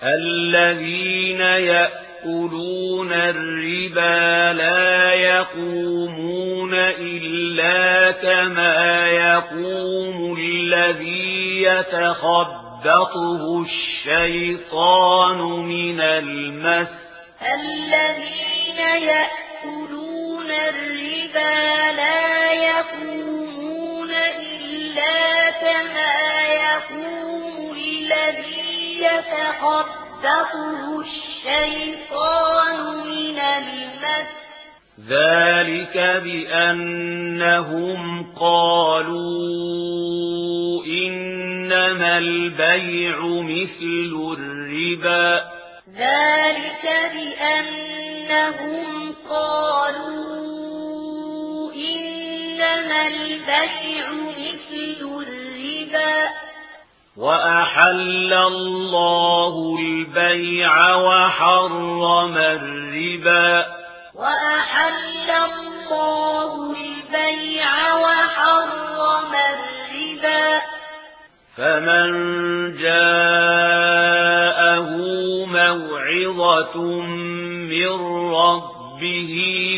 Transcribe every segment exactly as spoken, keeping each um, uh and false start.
الذين يأكلون الربا لا يقومون إلا كما يقوم الذي يتخبطه الشيطان من المس الذين يأكلون الربا لا يقومون إلا كما يقوم الذي يتخبطه الشيطان من المس ذلك بأنهم قالوا إنما البيع مثل الربا ذلك بأنهم قالوا إنما البيع مثل الربا وأحل الله البيع وحرم الربا وأحل الله البيع وحرم الربا فمن جاءه موعظة من ربه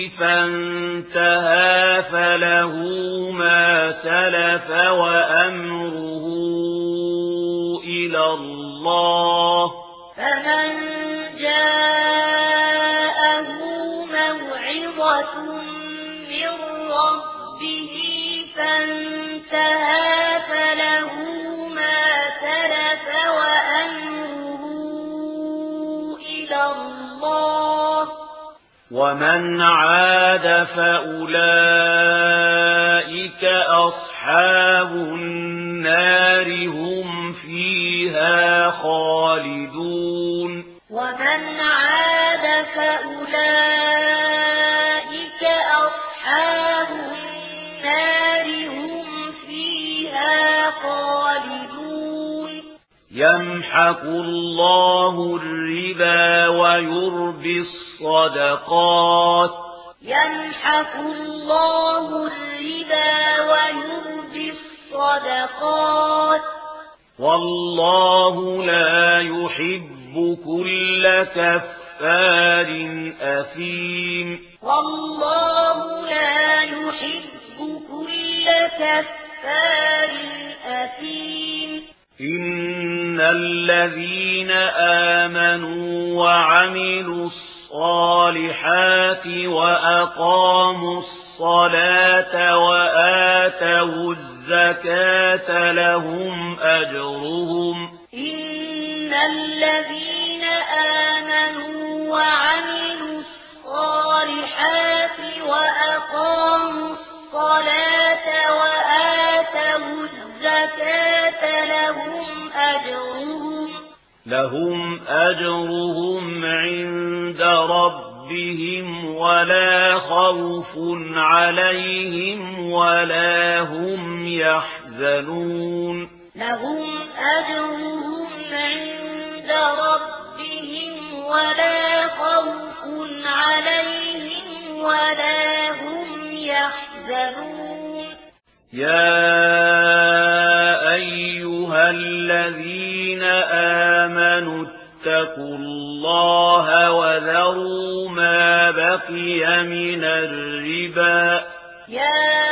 فانتهى فله ما سلف وأمره إلى الله فمن جاءه موعظة من ربه فانتهى فله ما سلف وأمره إلى الله ومن عاد فأولئك أصحاب النار هم فيها خالدون ومن عاد فأولئك أصحاب النار هم فيها خالدون يمحق الله الربا ويربي الصدقات يمحق الله الربا ويربي الصدقات والله لا يحب كل كفار أثيم والله لا يحب كل كفار أثيم إن الذين آمنوا وعملوا الصالحات وأقاموا الصلاة وآتوا الزكاة لهم أجرهم إن الذين آمنوا وعملوا الصالحات وأقاموا الصلاة وآتوا الزكاة لهم أجرهم لهم أجرهم عند ربهم ولا خوف عليهم ولا هم يحزنون لهم أجرهم عند ربهم ولا خوف عليهم ولا هم يحزنون يا أيها الذين آمنوا اتقوا الله وذروا ما بقي من الربا يا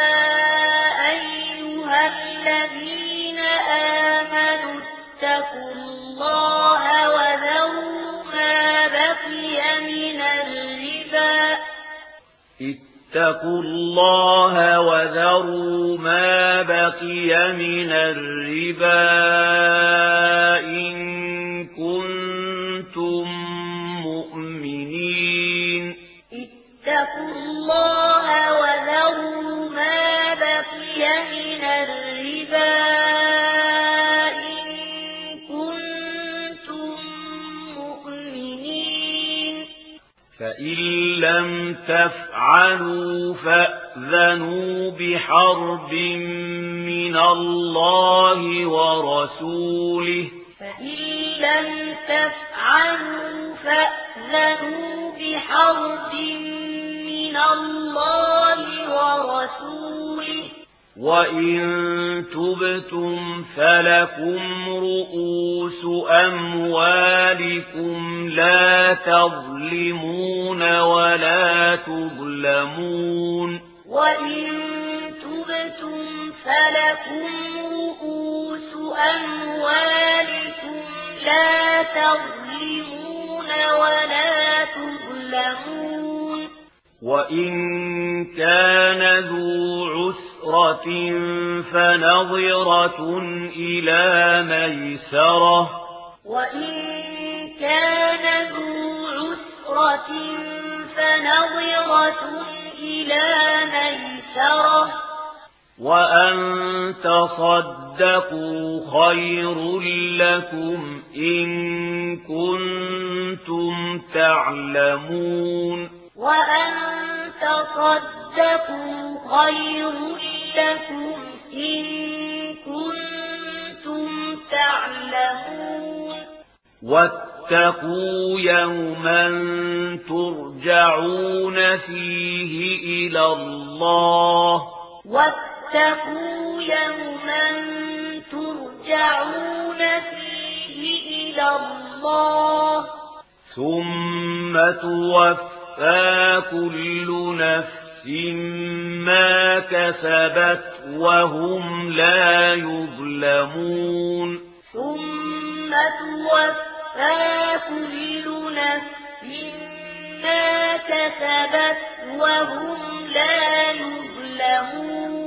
أيها الذين آمنوا اتقوا الله وذروا ما بقي من الربا اتقوا الله وذروا ما بقي من الربا إن كنتم مؤمنين اتقوا الله وذروا ما بقي من الربا إن كنتم مؤمنين فإن لم تفعلوا فأذنوا بحرب من الله ورسوله فإن لم تفعلوا فأذنوا بحرب من الله ورسوله وإن تبتم فلكم رؤوس أموالكم لا تظلمون ولا تظلمون وإن تبتم فلكم رؤوس أموالكم لا تظلمون ولا تظلمون وإن كان ذو عسرة فنظرة إلى ميسرة وإن كان ذو عسرة فنظرة إلى ميسرة وأن تصدقوا خير لكم إن كنتم تعلمون وأن تصدقوا خير لكم إن كنتم تعلمون واتقوا يوما ترجعون فيه إلى الله واتقوا يوما ترجعون فيه إلى الله ثم توفى كل نفس ما كسبت وهم لا يظلمون ثم توفى كل نفس ما كسبت وهم لا يظلمون